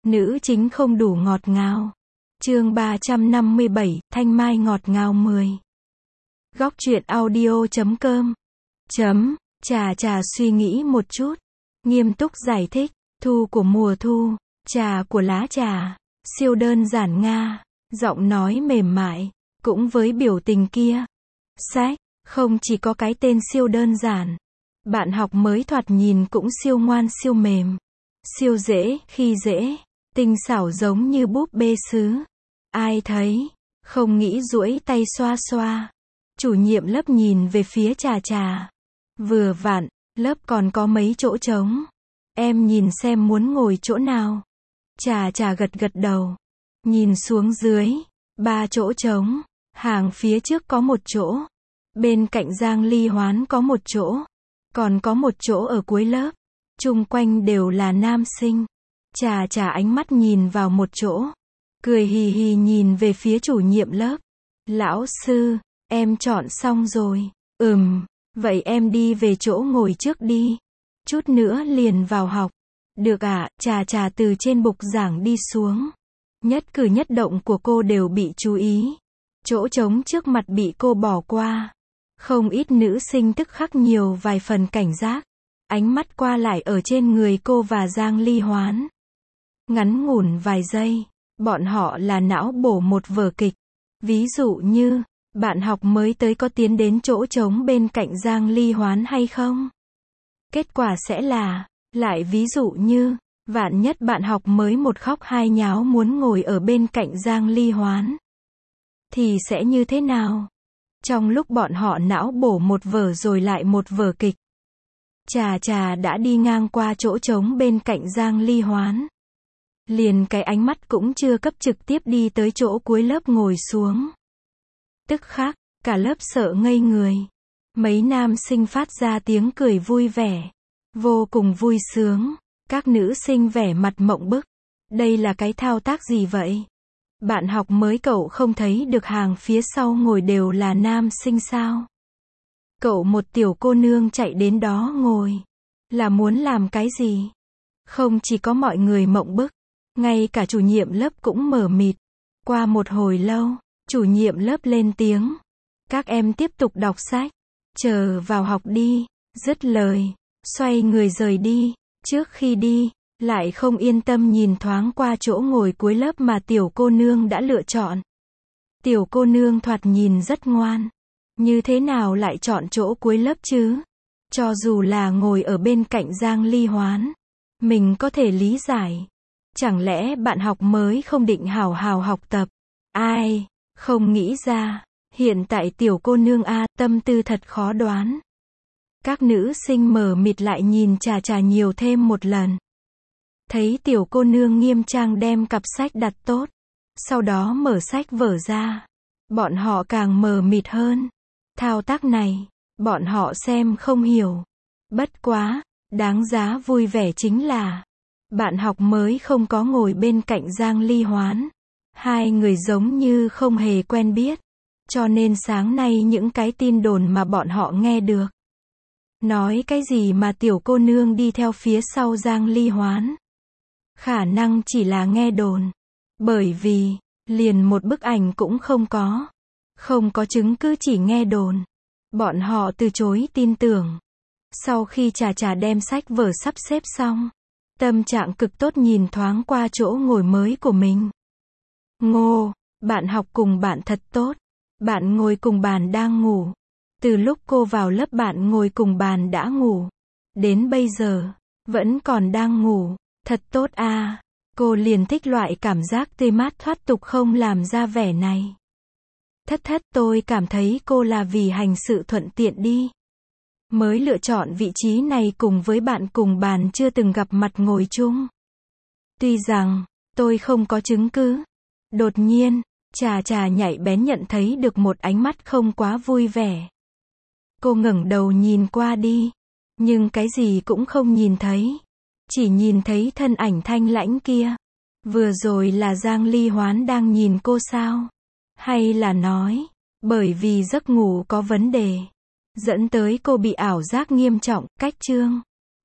Nữ chính không đủ ngọt ngào. Chương 357, Thanh Mai ngọt ngào 10. Góc truyện audio.com. Trà suy nghĩ một chút. Nghiêm túc giải thích. Thu của mùa thu. Trà của lá trà. Siêu đơn giản Nga. Giọng nói mềm mại. Cũng với biểu tình kia. Sách. Không chỉ có cái tên siêu đơn giản. Bạn học mới thoạt nhìn cũng siêu ngoan siêu mềm. Siêu dễ, khi dễ. Tinh xảo giống như búp bê sứ. Ai thấy, không nghĩ duỗi tay xoa xoa. Chủ nhiệm lớp nhìn về phía Trà. Vừa vặn, lớp còn có mấy chỗ trống. Em nhìn xem muốn ngồi chỗ nào. Trà gật đầu. Nhìn xuống dưới, 3 chỗ trống. Hàng phía trước có một chỗ. Bên cạnh Giang Ly Hoán có một chỗ. Còn có một chỗ ở cuối lớp. Chung quanh đều là nam sinh. Trà ánh mắt nhìn vào một chỗ. Cười hì hì nhìn về phía chủ nhiệm lớp. Lão sư, em chọn xong rồi. Vậy em đi về chỗ ngồi trước đi. Chút nữa liền vào học. Được ạ, Trà từ trên bục giảng đi xuống. Nhất cử nhất động của cô đều bị chú ý. Chỗ trống trước mặt bị cô bỏ qua. Không ít nữ sinh tức khắc nhiều vài phần cảnh giác. Ánh mắt qua lại ở trên người cô và Giang Ly Hoán. Ngắn ngủn vài giây, bọn họ là não bổ một vở kịch. Ví dụ như, bạn học mới tới có tiến đến chỗ trống bên cạnh Giang Ly Hoán hay không? Kết quả sẽ là, lại ví dụ như, vạn nhất bạn học mới một khóc hai nháo muốn ngồi ở bên cạnh Giang Ly Hoán. Thì sẽ như thế nào? Trong lúc bọn họ não bổ một vở rồi lại một vở kịch. Trà đã đi ngang qua chỗ trống bên cạnh Giang Ly Hoán. Liền cái ánh mắt cũng chưa cấp trực tiếp đi tới chỗ cuối lớp ngồi xuống. Tức khắc, cả lớp sợ ngây người. Mấy nam sinh phát ra tiếng cười vui vẻ. Vô cùng vui sướng. Các nữ sinh vẻ mặt mộng bức. Đây là cái thao tác gì vậy? Bạn học mới cậu không thấy được hàng phía sau ngồi đều là nam sinh sao? Cậu một tiểu cô nương chạy đến đó ngồi. Là muốn làm cái gì? Không chỉ có mọi người mộng bức. Ngay cả chủ nhiệm lớp cũng mờ mịt. Qua một hồi lâu, chủ nhiệm lớp lên tiếng. Các em tiếp tục đọc sách. Chờ vào học đi. Dứt lời. Xoay người rời đi. Trước khi đi, lại không yên tâm nhìn thoáng qua chỗ ngồi cuối lớp mà tiểu cô nương đã lựa chọn. Tiểu cô nương thoạt nhìn rất ngoan. Như thế nào lại chọn chỗ cuối lớp chứ? Cho dù là ngồi ở bên cạnh Giang Ly Hoán. Mình có thể lý giải. Chẳng lẽ bạn học mới không định hào hào học tập? Ai, không nghĩ ra. Hiện tại tiểu cô nương tâm tư thật khó đoán. Các nữ sinh mờ mịt lại nhìn Trà nhiều thêm một lần. Thấy tiểu cô nương nghiêm trang đem cặp sách đặt tốt. Sau đó mở sách vở ra. Bọn họ càng mờ mịt hơn. Thao tác này, bọn họ xem không hiểu. Bất quá, đáng giá vui vẻ chính là bạn học mới không có ngồi bên cạnh Giang Ly Hoán. Hai người giống như không hề quen biết. Cho nên sáng nay những cái tin đồn mà bọn họ nghe được. Nói cái gì mà tiểu cô nương đi theo phía sau Giang Ly Hoán. Khả năng chỉ là nghe đồn. Bởi vì, liền một bức ảnh cũng không có. Không có chứng cứ chỉ nghe đồn. Bọn họ từ chối tin tưởng. Sau khi Trà đem sách vở sắp xếp xong. Tâm trạng cực tốt nhìn thoáng qua chỗ ngồi mới của mình. Ngô, bạn học cùng bạn thật tốt. Bạn ngồi cùng bàn đang ngủ. Từ lúc cô vào lớp bạn ngồi cùng bàn đã ngủ. Đến bây giờ, vẫn còn đang ngủ. Thật tốt à. Cô liền thích loại cảm giác tươi mát thoát tục không làm ra vẻ này. Thất tôi cảm thấy cô là vì hành sự thuận tiện đi. Mới lựa chọn vị trí này cùng với bạn cùng bàn chưa từng gặp mặt ngồi chung. Tuy rằng, tôi không có chứng cứ. Đột nhiên, Trà nhạy bén nhận thấy được một ánh mắt không quá vui vẻ. Cô ngẩng đầu nhìn qua đi. Nhưng cái gì cũng không nhìn thấy. Chỉ nhìn thấy thân ảnh thanh lãnh kia. Vừa rồi là Giang Ly Hoán đang nhìn cô sao? Hay là nói, bởi vì giấc ngủ có vấn đề. Dẫn tới cô bị ảo giác nghiêm trọng, cách chương.